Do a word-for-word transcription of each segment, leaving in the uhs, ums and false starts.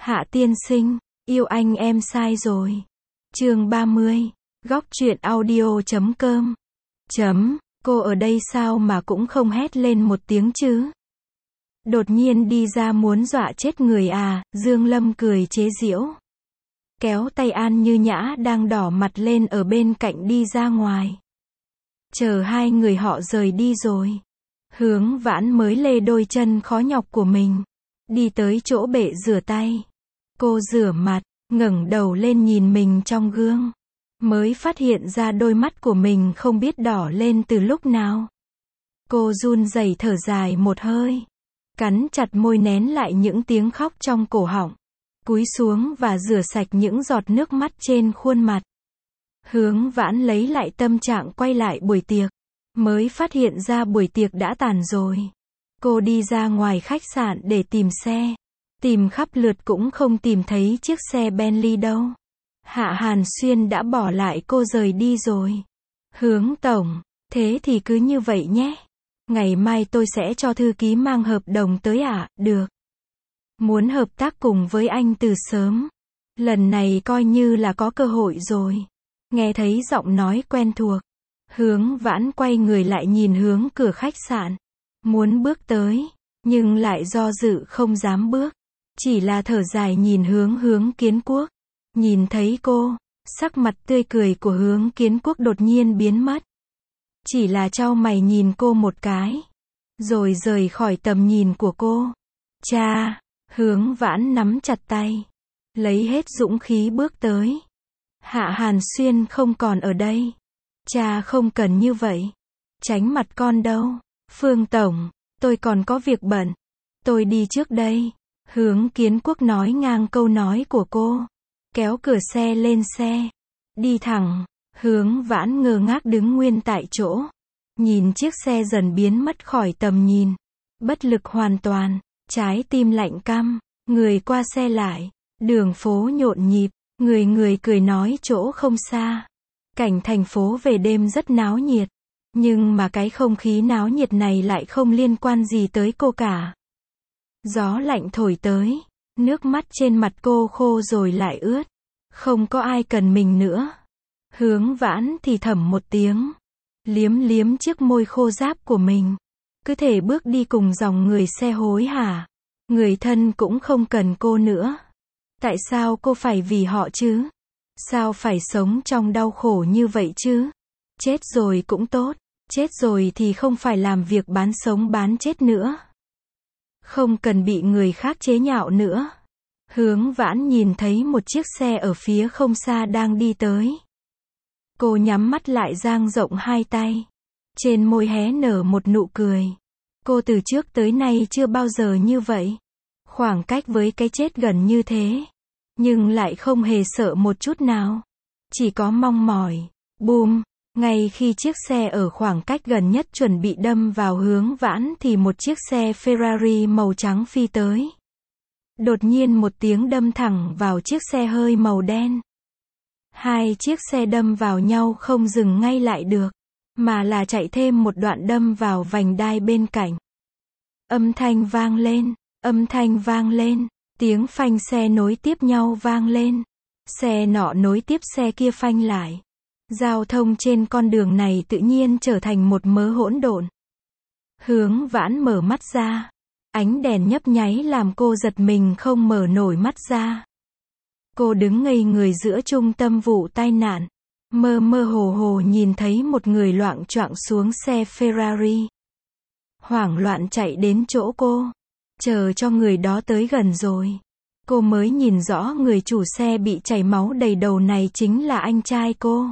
Hạ tiên sinh, yêu anh em sai rồi. Chương ba mươi. Góc truyện audio chấm com. Chấm, cô ở đây sao mà cũng không hét lên một tiếng chứ? Đột nhiên đi ra muốn dọa chết người à, Dương Lâm cười chế giễu. Kéo tay An Như Nhã đang đỏ mặt lên ở bên cạnh đi ra ngoài. Chờ hai người họ rời đi rồi. Hướng Vãn mới lê đôi chân khó nhọc của mình. Đi tới chỗ bể rửa tay. Cô rửa mặt, ngẩng đầu lên nhìn mình trong gương. Mới phát hiện ra đôi mắt của mình không biết đỏ lên từ lúc nào. Cô run rẩy thở dài một hơi. Cắn chặt môi nén lại những tiếng khóc trong cổ họng. Cúi xuống và rửa sạch những giọt nước mắt trên khuôn mặt. Hướng Vãn lấy lại tâm trạng quay lại buổi tiệc. Mới phát hiện ra buổi tiệc đã tàn rồi. Cô đi ra ngoài khách sạn để tìm xe. Tìm khắp lượt cũng không tìm thấy chiếc xe Bentley đâu. Hạ Hàn Xuyên đã bỏ lại cô rời đi rồi. Hướng tổng, thế thì cứ như vậy nhé. Ngày mai tôi sẽ cho thư ký mang hợp đồng tới ạ, à? Được. Muốn hợp tác cùng với anh từ sớm. Lần này coi như là có cơ hội rồi. Nghe thấy giọng nói quen thuộc. Hướng Vãn quay người lại nhìn hướng cửa khách sạn. Muốn bước tới, nhưng lại do dự không dám bước. Chỉ là thở dài nhìn hướng Hướng Kiến Quốc. Nhìn thấy cô, sắc mặt tươi cười của Hướng Kiến Quốc đột nhiên biến mất. Chỉ là chau mày nhìn cô một cái. Rồi rời khỏi tầm nhìn của cô. Cha, Hướng Vãn nắm chặt tay. Lấy hết dũng khí bước tới. Hạ Hàn Xuyên không còn ở đây. Cha không cần như vậy. Tránh mặt con đâu. Phương Tổng, tôi còn có việc bận. Tôi đi trước đây. Hướng Kiến Quốc nói ngang câu nói của cô. Kéo cửa xe lên xe. Đi thẳng. Hướng Vãn ngơ ngác đứng nguyên tại chỗ. Nhìn chiếc xe dần biến mất khỏi tầm nhìn. Bất lực hoàn toàn. Trái tim lạnh căm. Người qua xe lại. Đường phố nhộn nhịp. Người người cười nói chỗ không xa. Cảnh thành phố về đêm rất náo nhiệt. Nhưng mà cái không khí náo nhiệt này lại không liên quan gì tới cô cả. Gió lạnh thổi tới. Nước mắt trên mặt cô khô rồi lại ướt. Không có ai cần mình nữa. Hướng Vãn thì thầm một tiếng. Liếm liếm chiếc môi khô ráp của mình. Cứ thể bước đi cùng dòng người xe hối hả. Người thân cũng không cần cô nữa. Tại sao cô phải vì họ chứ? Sao phải sống trong đau khổ như vậy chứ? Chết rồi cũng tốt. Chết rồi thì không phải làm việc bán sống bán chết nữa. Không cần bị người khác chế nhạo nữa. Hướng Vãn nhìn thấy một chiếc xe ở phía không xa đang đi tới. Cô nhắm mắt lại dang rộng hai tay. Trên môi hé nở một nụ cười. Cô từ trước tới nay chưa bao giờ như vậy. Khoảng cách với cái chết gần như thế. Nhưng lại không hề sợ một chút nào. Chỉ có mong mỏi. Bùm. Ngay khi chiếc xe ở khoảng cách gần nhất chuẩn bị đâm vào Hướng Vãn thì một chiếc xe Ferrari màu trắng phi tới. Đột nhiên một tiếng đâm thẳng vào chiếc xe hơi màu đen. Hai chiếc xe đâm vào nhau không dừng ngay lại được, mà là chạy thêm một đoạn đâm vào vành đai bên cạnh. Âm thanh vang lên, âm thanh vang lên, tiếng phanh xe nối tiếp nhau vang lên. Xe nọ nối tiếp xe kia phanh lại. Giao thông trên con đường này tự nhiên trở thành một mớ hỗn độn. Hướng Vãn mở mắt ra. Ánh đèn nhấp nháy làm cô giật mình không mở nổi mắt ra. Cô đứng ngây người giữa trung tâm vụ tai nạn. Mơ mơ hồ hồ nhìn thấy một người loạng choạng xuống xe Ferrari. Hoảng loạn chạy đến chỗ cô. Chờ cho người đó tới gần rồi. Cô mới nhìn rõ người chủ xe bị chảy máu đầy đầu này chính là anh trai cô.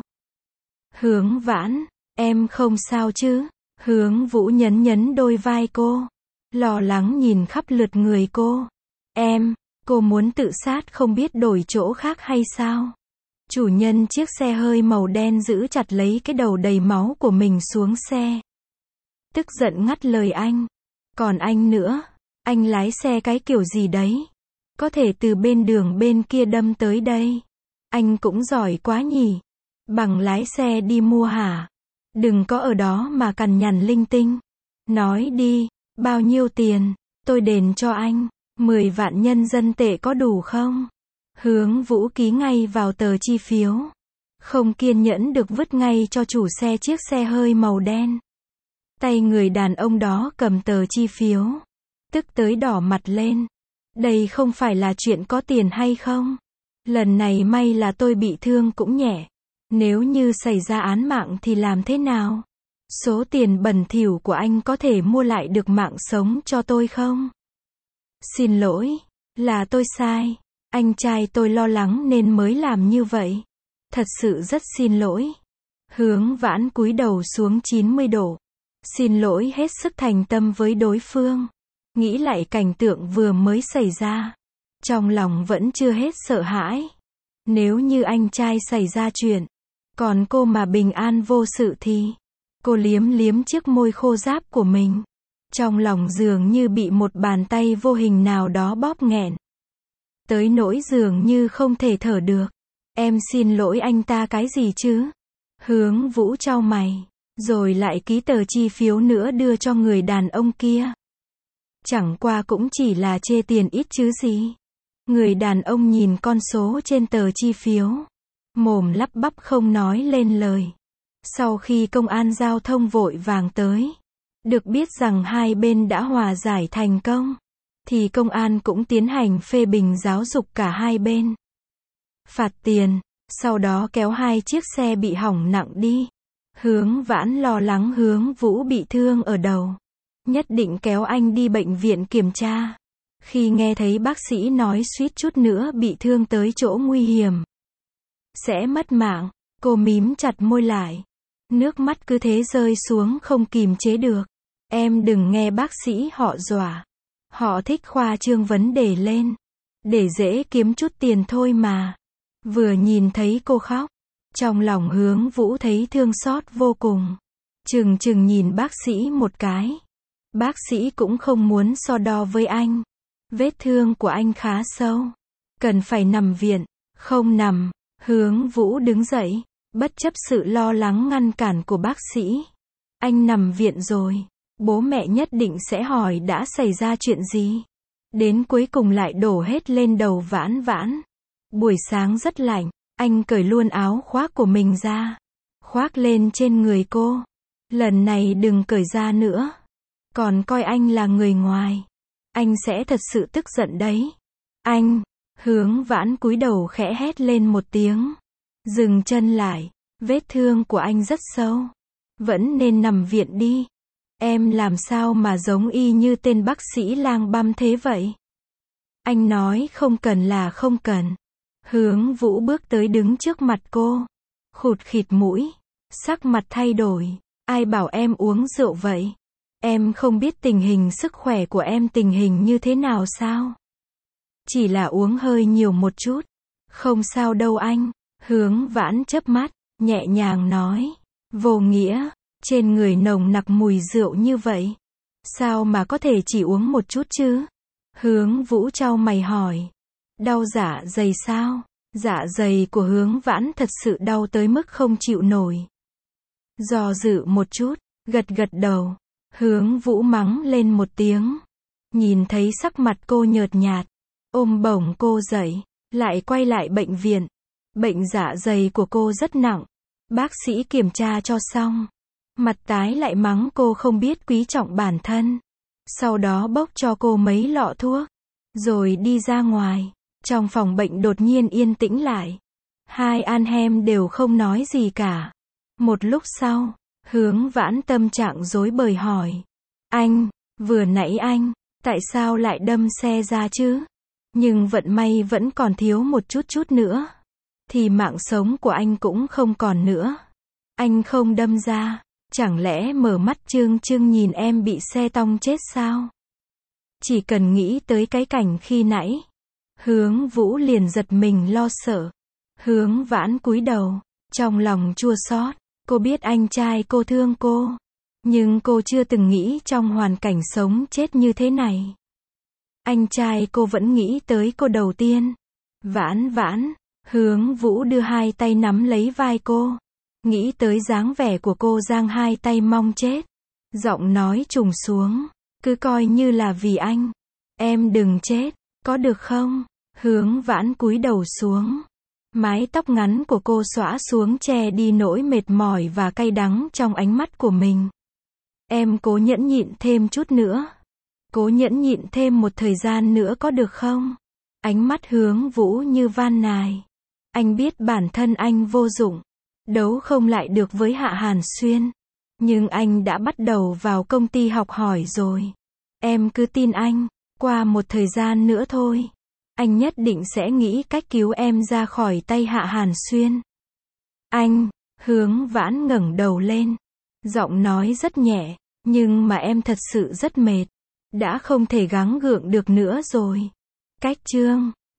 Hướng Vãn, em không sao chứ? Hướng Vũ nhấn nhấn đôi vai cô. Lo lắng nhìn khắp lượt người cô. Em, cô muốn tự sát không biết đổi chỗ khác hay sao? Chủ nhân chiếc xe hơi màu đen giữ chặt lấy cái đầu đầy máu của mình xuống xe. Tức giận ngắt lời anh. Còn anh nữa, anh lái xe cái kiểu gì đấy? Có thể từ bên đường bên kia đâm tới đây. Anh cũng giỏi quá nhỉ. Bằng lái xe đi mua hả? Đừng có ở đó mà cằn nhằn linh tinh. Nói đi, bao nhiêu tiền, tôi đền cho anh. mười vạn nhân dân tệ có đủ không? Hướng Vũ ký ngay vào tờ chi phiếu. Không kiên nhẫn được vứt ngay cho chủ xe chiếc xe hơi màu đen. Tay người đàn ông đó cầm tờ chi phiếu. Tức tới đỏ mặt lên. Đây không phải là chuyện có tiền hay không? Lần này may là tôi bị thương cũng nhẹ. Nếu như xảy ra án mạng thì làm thế nào? Số tiền bẩn thỉu của anh có thể mua lại được mạng sống cho tôi không? Xin lỗi, là tôi sai. Anh trai tôi lo lắng nên mới làm như vậy. Thật sự rất xin lỗi. Hướng Vãn cúi đầu xuống chín mươi độ. Xin lỗi hết sức thành tâm với đối phương. Nghĩ lại cảnh tượng vừa mới xảy ra. Trong lòng vẫn chưa hết sợ hãi. Nếu như anh trai xảy ra chuyện, còn cô mà bình an vô sự thì... Cô liếm liếm chiếc môi khô ráp của mình. Trong lòng dường như bị một bàn tay vô hình nào đó bóp nghẹn. Tới nỗi dường như không thể thở được. Em xin lỗi anh ta cái gì chứ? Hướng Vũ chau mày. Rồi lại ký tờ chi phiếu nữa đưa cho người đàn ông kia. Chẳng qua cũng chỉ là chê tiền ít chứ gì. Người đàn ông nhìn con số trên tờ chi phiếu. Mồm lắp bắp không nói lên lời. Sau khi công an giao thông vội vàng tới. Được biết rằng hai bên đã hòa giải thành công. Thì công an cũng tiến hành phê bình giáo dục cả hai bên. Phạt tiền. Sau đó kéo hai chiếc xe bị hỏng nặng đi. Hướng Vãn lo lắng Hướng Vũ bị thương ở đầu. Nhất định kéo anh đi bệnh viện kiểm tra. Khi nghe thấy bác sĩ nói suýt chút nữa bị thương tới chỗ nguy hiểm. Sẽ mất mạng. Cô mím chặt môi lại. Nước mắt cứ thế rơi xuống không kìm chế được. Em đừng nghe bác sĩ họ dọa. Họ thích khoa trương vấn đề lên. Để dễ kiếm chút tiền thôi mà. Vừa nhìn thấy cô khóc. Trong lòng Hướng Vũ thấy thương xót vô cùng. Chừng chừng nhìn bác sĩ một cái. Bác sĩ cũng không muốn so đo với anh. Vết thương của anh khá sâu. Cần phải nằm viện. Không nằm. Hướng Vũ đứng dậy. Bất chấp sự lo lắng ngăn cản của bác sĩ. Anh nằm viện rồi. Bố mẹ nhất định sẽ hỏi đã xảy ra chuyện gì. Đến cuối cùng lại đổ hết lên đầu Vãn Vãn. Buổi sáng rất lạnh. Anh cởi luôn áo khoác của mình ra. Khoác lên trên người cô. Lần này đừng cởi ra nữa. Còn coi anh là người ngoài. Anh sẽ thật sự tức giận đấy. Anh. Hướng Vãn cúi đầu khẽ hét lên một tiếng. Dừng chân lại. Vết thương của anh rất sâu. Vẫn nên nằm viện đi. Em làm sao mà giống y như tên bác sĩ lang băm thế vậy? Anh nói không cần là không cần. Hướng Vũ bước tới đứng trước mặt cô. Khụt khịt mũi. Sắc mặt thay đổi. Ai bảo em uống rượu vậy? Em không biết tình hình sức khỏe của em tình hình như thế nào sao? Chỉ là uống hơi nhiều một chút. Không sao đâu anh. Hướng Vãn chớp mắt. Nhẹ nhàng nói. Vô nghĩa. Trên người nồng nặc mùi rượu như vậy. Sao mà có thể chỉ uống một chút chứ? Hướng Vũ chau mày hỏi. Đau dạ dày sao? Dạ dày của Hướng Vãn thật sự đau tới mức không chịu nổi. Do dự một chút, gật gật đầu. Hướng Vũ mắng lên một tiếng. Nhìn thấy sắc mặt cô nhợt nhạt. Ôm bổng cô dậy. Lại quay lại bệnh viện. Bệnh dạ dày của cô rất nặng. Bác sĩ kiểm tra cho xong. Mặt tái lại mắng cô không biết quý trọng bản thân. Sau đó bốc cho cô mấy lọ thuốc. Rồi đi ra ngoài. Trong phòng bệnh đột nhiên yên tĩnh lại. Hai anh em đều không nói gì cả. Một lúc sau, Hướng Vãn tâm trạng rối bời hỏi. Anh, vừa nãy anh, tại sao lại đâm xe ra chứ? Nhưng vận may vẫn còn thiếu một chút chút nữa. Thì mạng sống của anh cũng không còn nữa. Anh không đâm ra. Chẳng lẽ mở mắt trương trương nhìn em bị xe tông chết sao? Chỉ cần nghĩ tới cái cảnh khi nãy. Hướng Vũ liền giật mình lo sợ. Hướng Vãn cúi đầu. Trong lòng chua xót. Cô biết anh trai cô thương cô. Nhưng cô chưa từng nghĩ trong hoàn cảnh sống chết như thế này. Anh trai cô vẫn nghĩ tới cô đầu tiên. Vãn Vãn. Hướng Vũ đưa hai tay nắm lấy vai cô. Nghĩ tới dáng vẻ của cô giang hai tay mong chết. Giọng nói trùng xuống. Cứ coi như là vì anh. Em đừng chết, có được không? Hướng Vãn cúi đầu xuống. Mái tóc ngắn của cô xõa xuống che đi nỗi mệt mỏi và cay đắng trong ánh mắt của mình. Em cố nhẫn nhịn thêm chút nữa. Cố nhẫn nhịn thêm một thời gian nữa có được không? Ánh mắt Hướng Vũ như van nài. Anh biết bản thân anh vô dụng. Đấu không lại được với Hạ Hàn Xuyên. Nhưng anh đã bắt đầu vào công ty học hỏi rồi. Em cứ tin anh. Qua một thời gian nữa thôi. Anh nhất định sẽ nghĩ cách cứu em ra khỏi tay Hạ Hàn Xuyên. Anh, Hướng Vãn ngẩng đầu lên. Giọng nói rất nhẹ. Nhưng mà em thật sự rất mệt. Đã không thể gắng gượng được nữa rồi. Cách chương